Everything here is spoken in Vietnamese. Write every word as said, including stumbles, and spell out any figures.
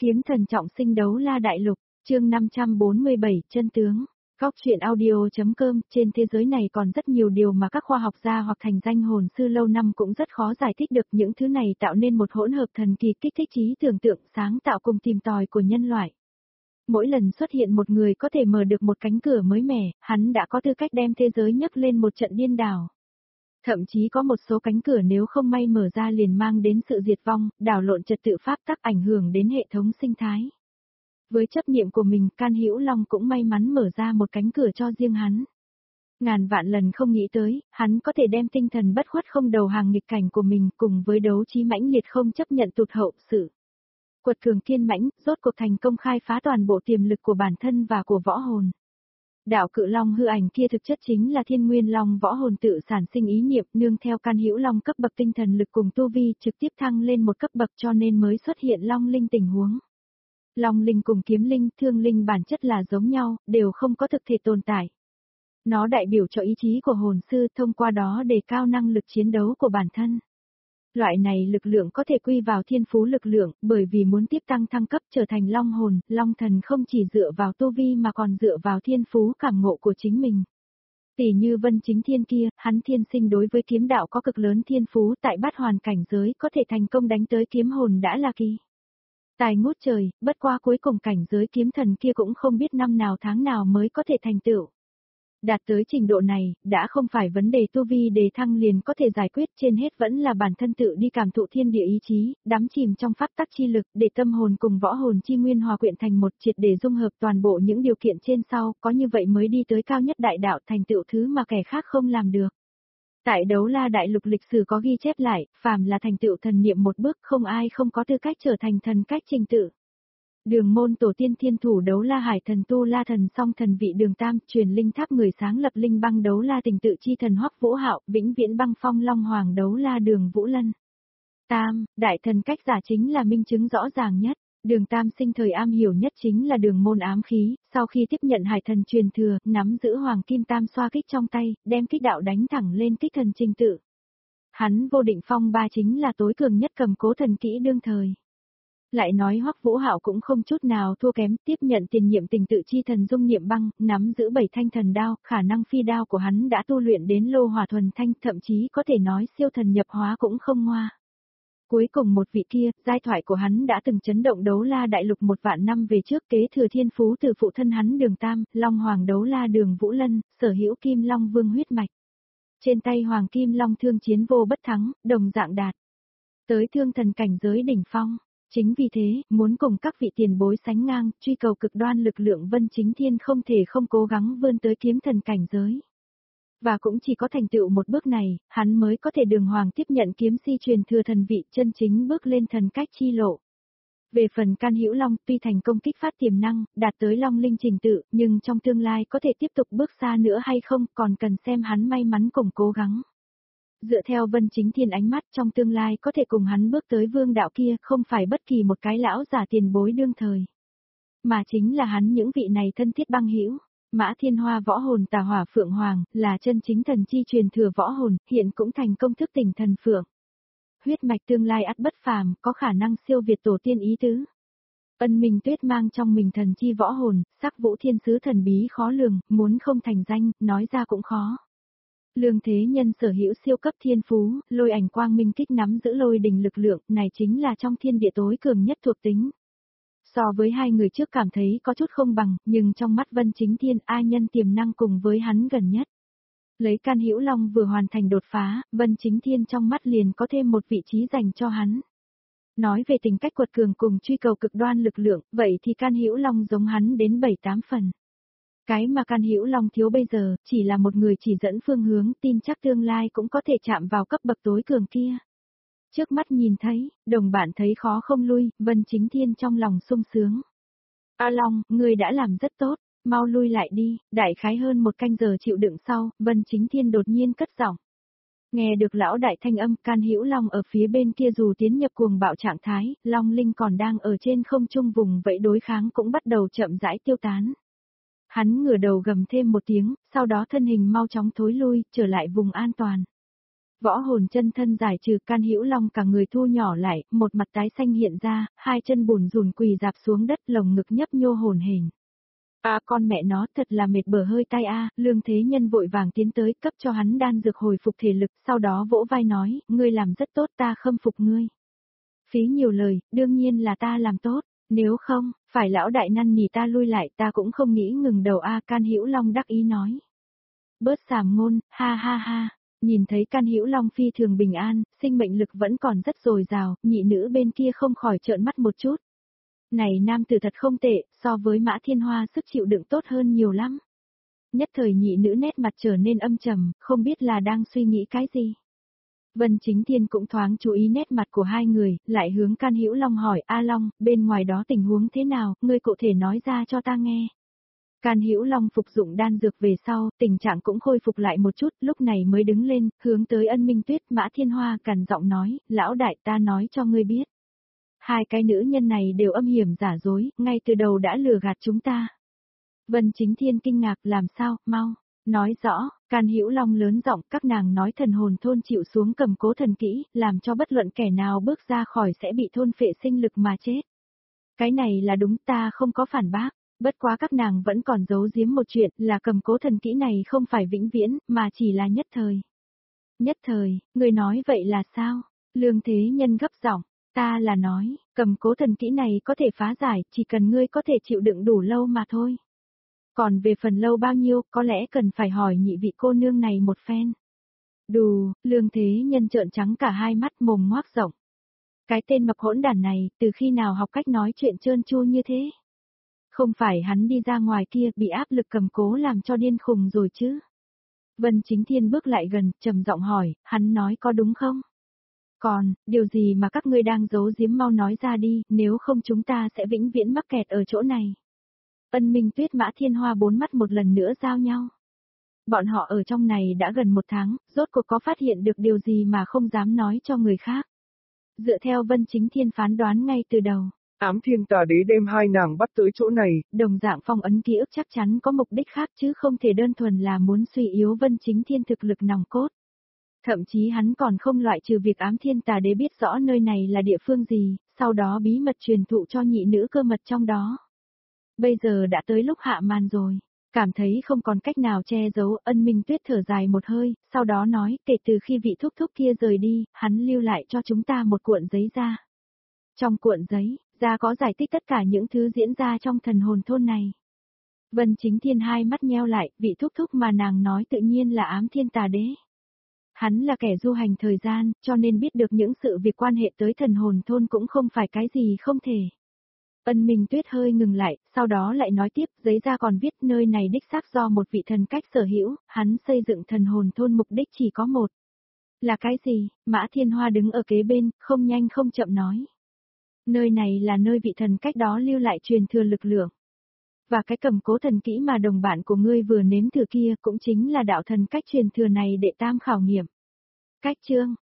Kiếm thần trọng sinh đấu la đại lục, chương năm trăm bốn mươi bảy, chân tướng. Góc truyện audio.com, trên thế giới này còn rất nhiều điều mà các khoa học gia hoặc thành danh hồn sư lâu năm cũng rất khó giải thích được, những thứ này tạo nên một hỗn hợp thần kỳ kích thích trí tưởng tượng, sáng tạo cùng tìm tòi của nhân loại. Mỗi lần xuất hiện một người có thể mở được một cánh cửa mới mẻ, hắn đã có tư cách đem thế giới nhấc lên một trận điên đảo. Thậm chí có một số cánh cửa nếu không may mở ra liền mang đến sự diệt vong, đảo lộn trật tự pháp tắc, ảnh hưởng đến hệ thống sinh thái. Với chấp niệm của mình, Can Hữu Long cũng may mắn mở ra một cánh cửa cho riêng hắn. Ngàn vạn lần không nghĩ tới, hắn có thể đem tinh thần bất khuất không đầu hàng nghịch cảnh của mình cùng với đấu trí mãnh liệt không chấp nhận tụt hậu sự. Quật cường thiên mãnh, rốt cuộc thành công khai phá toàn bộ tiềm lực của bản thân và của võ hồn. Đạo cự long hư ảnh kia thực chất chính là thiên nguyên long võ hồn tự sản sinh ý niệm, nương theo Can Hữu Long cấp bậc tinh thần lực cùng tu vi trực tiếp thăng lên một cấp bậc, cho nên mới xuất hiện long linh tình huống. Long linh cùng kiếm linh, thương linh bản chất là giống nhau, đều không có thực thể tồn tại. Nó đại biểu cho ý chí của hồn sư, thông qua đó đề cao năng lực chiến đấu của bản thân. Loại này lực lượng có thể quy vào thiên phú lực lượng, bởi vì muốn tiếp tăng thăng cấp trở thành long hồn, long thần không chỉ dựa vào tu vi mà còn dựa vào thiên phú cảm ngộ của chính mình. Tỷ như Vân Chính Thiên kia, hắn thiên sinh đối với kiếm đạo có cực lớn thiên phú, tại bát hoàn cảnh giới có thể thành công đánh tới kiếm hồn đã là kỳ tài ngút trời, bất qua cuối cùng cảnh giới kiếm thần kia cũng không biết năm nào tháng nào mới có thể thành tựu. Đạt tới trình độ này, đã không phải vấn đề tu vi đề thăng liền có thể giải quyết, trên hết vẫn là bản thân tự đi cảm thụ thiên địa ý chí, đắm chìm trong pháp tắc chi lực, để tâm hồn cùng võ hồn chi nguyên hòa quyện thành một, triệt để dung hợp toàn bộ những điều kiện trên sau, có như vậy mới đi tới cao nhất đại đạo, thành tựu thứ mà kẻ khác không làm được. Tại đấu la đại lục lịch sử có ghi chép lại, phàm là thành tựu thần niệm một bước, không ai không có tư cách trở thành thần cách trình tự. Đường môn tổ tiên thiên thủ đấu la hải thần tu la thần song thần vị Đường Tam, truyền linh tháp người sáng lập linh băng đấu la tình tự chi thần Hoắc Vũ Hạo, vĩnh viễn băng phong long hoàng đấu la Đường Vũ Lân. Tam, đại thần cách giả chính là minh chứng rõ ràng nhất. Đường Tam sinh thời am hiểu nhất chính là đường môn ám khí, sau khi tiếp nhận hải thần truyền thừa, nắm giữ hoàng kim tam xoa kích trong tay, đem kích đạo đánh thẳng lên kích thần trình tự. Hắn vô định phong ba chính là tối cường nhất cầm cố thần kỹ đương thời. Lại nói Hoắc Vũ Hạo cũng không chút nào thua kém, tiếp nhận tiền nhiệm tình tự chi thần dung niệm băng, nắm giữ bảy thanh thần đao, khả năng phi đao của hắn đã tu luyện đến lô hỏa thuần thanh, thậm chí có thể nói siêu thần nhập hóa cũng không ngoa. Cuối cùng một vị kia, giai thoại của hắn đã từng chấn động đấu la đại lục một vạn năm về trước, kế thừa thiên phú từ phụ thân hắn Đường Tam, Long Hoàng đấu la Đường Vũ Lân, sở hữu Kim Long Vương huyết mạch. Trên tay Hoàng Kim Long thương chiến vô bất thắng, đồng dạng đạt tới thương thần cảnh giới đỉnh phong. Chính vì thế, muốn cùng các vị tiền bối sánh ngang, truy cầu cực đoan lực lượng Vân Chính Thiên không thể không cố gắng vươn tới kiếm thần cảnh giới. Và cũng chỉ có thành tựu một bước này, hắn mới có thể đường hoàng tiếp nhận kiếm si truyền thừa thần vị, chân chính bước lên thần cách chi lộ. Về phần Can Hữu Long, tuy thành công kích phát tiềm năng, đạt tới long linh trình tự, nhưng trong tương lai có thể tiếp tục bước xa nữa hay không, còn cần xem hắn may mắn cùng cố gắng. Dựa theo Vân Chính Thiên ánh mắt, trong tương lai có thể cùng hắn bước tới vương đạo kia, không phải bất kỳ một cái lão giả tiền bối đương thời, mà chính là hắn những vị này thân thiết băng hữu. Mã Thiên Hoa võ hồn Tà Hỏa Phượng Hoàng, là chân chính thần chi truyền thừa võ hồn, hiện cũng thành công thức tỉnh thần phượng. Huyết mạch tương lai ắt bất phàm, có khả năng siêu việt tổ tiên ý tứ. Ân Minh Tuyết mang trong mình thần chi võ hồn, sắc vũ thiên sứ thần bí khó lường, muốn không thành danh, nói ra cũng khó. Lương Thế Nhân sở hữu siêu cấp thiên phú, lôi ảnh quang minh kích nắm giữ lôi đình lực lượng, này chính là trong thiên địa tối cường nhất thuộc tính. So với hai người trước cảm thấy có chút không bằng, nhưng trong mắt Vân Chính Thiên, ai nhân tiềm năng cùng với hắn gần nhất. Lấy Can Hữu Long vừa hoàn thành đột phá, Vân Chính Thiên trong mắt liền có thêm một vị trí dành cho hắn. Nói về tính cách quật cường cùng truy cầu cực đoan lực lượng, vậy thì Can Hữu Long giống hắn đến bảy tám phần. Cái mà Can Hữu Long thiếu bây giờ, chỉ là một người chỉ dẫn phương hướng, tin chắc tương lai cũng có thể chạm vào cấp bậc tối cường kia. Trước mắt nhìn thấy, đồng bạn thấy khó không lui, Vân Chính Thiên trong lòng sung sướng. A Long, ngươi đã làm rất tốt, mau lui lại đi, đại khái hơn một canh giờ chịu đựng sau, Vân Chính Thiên đột nhiên cất giọng. Nghe được lão đại thanh âm, Can Hữu Long ở phía bên kia dù tiến nhập cuồng bạo trạng thái, Long Linh còn đang ở trên không trung vùng vậy đối kháng cũng bắt đầu chậm rãi tiêu tán. Hắn ngửa đầu gầm thêm một tiếng, sau đó thân hình mau chóng thối lui, trở lại vùng an toàn. Võ hồn chân thân giải trừ, Can Hữu Long cả người thu nhỏ lại, một mặt tái xanh hiện ra, hai chân bùn rùn quỳ dạp xuống đất, lồng ngực nhấp nhô hồn hển. À con mẹ nó, thật là mệt bờ hơi tay a, Lương Thế Nhân vội vàng tiến tới, cấp cho hắn đan dược hồi phục thể lực, sau đó vỗ vai nói, ngươi làm rất tốt, ta khâm phục ngươi. Phí nhiều lời, đương nhiên là ta làm tốt, nếu không, phải lão đại năn nỉ ta lui lại, ta cũng không nghĩ ngừng đầu a, Can Hữu Long đắc ý nói. Bớt sàm ngôn, ha ha ha. Nhìn thấy Can Hữu Long phi thường bình an, sinh mệnh lực vẫn còn rất dồi dào, nhị nữ bên kia không khỏi trợn mắt một chút. Này nam tử thật không tệ, so với Mã Thiên Hoa sức chịu đựng tốt hơn nhiều lắm. Nhất thời nhị nữ nét mặt trở nên âm trầm, không biết là đang suy nghĩ cái gì. Vân Chính Thiên cũng thoáng chú ý nét mặt của hai người, lại hướng Can Hữu Long hỏi, A Long, bên ngoài đó tình huống thế nào, ngươi cụ thể nói ra cho ta nghe. Can Hữu Long phục dụng đan dược về sau, tình trạng cũng khôi phục lại một chút, lúc này mới đứng lên, hướng tới Ân Minh Tuyết, Mã Thiên Hoa cằn giọng nói, lão đại ta nói cho ngươi biết. Hai cái nữ nhân này đều âm hiểm giả dối, ngay từ đầu đã lừa gạt chúng ta. Vân Chính Thiên kinh ngạc, làm sao, mau, nói rõ, Can Hữu Long lớn giọng, các nàng nói thần hồn thôn chịu xuống cầm cố thần kỹ, làm cho bất luận kẻ nào bước ra khỏi sẽ bị thôn phệ sinh lực mà chết. Cái này là đúng, ta không có phản bác. Bất quá các nàng vẫn còn giấu giếm một chuyện là cầm cố thần kỹ này không phải vĩnh viễn, mà chỉ là nhất thời. Nhất thời, người nói vậy là sao? Lương Thế Nhân gấp giọng, ta là nói, cầm cố thần kỹ này có thể phá giải, chỉ cần ngươi có thể chịu đựng đủ lâu mà thôi. Còn về phần lâu bao nhiêu, có lẽ cần phải hỏi nhị vị cô nương này một phen. Đù, Lương Thế Nhân trợn trắng cả hai mắt, mồm ngoác rộng. Cái tên mập hỗn đản này, từ khi nào học cách nói chuyện trơn tru như thế? Không phải hắn đi ra ngoài kia bị áp lực cầm cố làm cho điên khùng rồi chứ? Vân Chính Thiên bước lại gần, trầm giọng hỏi, hắn nói có đúng không? Còn, điều gì mà các ngươi đang giấu giếm mau nói ra đi, nếu không chúng ta sẽ vĩnh viễn mắc kẹt ở chỗ này. Ân Minh Tuyết, Mã Thiên Hoa bốn mắt một lần nữa giao nhau. Bọn họ ở trong này đã gần một tháng, rốt cuộc có phát hiện được điều gì mà không dám nói cho người khác. Dựa theo Vân Chính Thiên phán đoán ngay từ đầu. Ám Thiên Tà Đế đem hai nàng bắt tới chỗ này. Đồng dạng phong ấn ký ức chắc chắn có mục đích khác chứ không thể đơn thuần là muốn suy yếu Vân Chính Thiên thực lực nòng cốt. Thậm chí hắn còn không loại trừ việc Ám Thiên Tà Đế biết rõ nơi này là địa phương gì, sau đó bí mật truyền thụ cho nhị nữ cơ mật trong đó. Bây giờ đã tới lúc hạ màn rồi, cảm thấy không còn cách nào che giấu, Ân Minh Tuyết thở dài một hơi, sau đó nói, kể từ khi vị thúc thúc kia rời đi, hắn lưu lại cho chúng ta một cuộn giấy ra. Trong cuộn giấy, ra có giải thích tất cả những thứ diễn ra trong thần hồn thôn này. Vân Chính Thiên hai mắt nheo lại, vị thúc thúc mà nàng nói tự nhiên là Ám Thiên Tà Đế. Hắn là kẻ du hành thời gian, cho nên biết được những sự việc quan hệ tới thần hồn thôn cũng không phải cái gì không thể. Ân Minh Tuyết hơi ngừng lại, sau đó lại nói tiếp, giấy ra còn viết nơi này đích xác do một vị thần cách sở hữu, hắn xây dựng thần hồn thôn mục đích chỉ có một. Là cái gì? Mã Thiên Hoa đứng ở kế bên, không nhanh không chậm nói. Nơi này là nơi vị thần cách đó lưu lại truyền thừa lực lượng. Và cái cầm cố thần kỹ mà đồng bạn của ngươi vừa nếm thử kia cũng chính là đạo thần cách truyền thừa này để tam khảo nghiệm. Cách chương,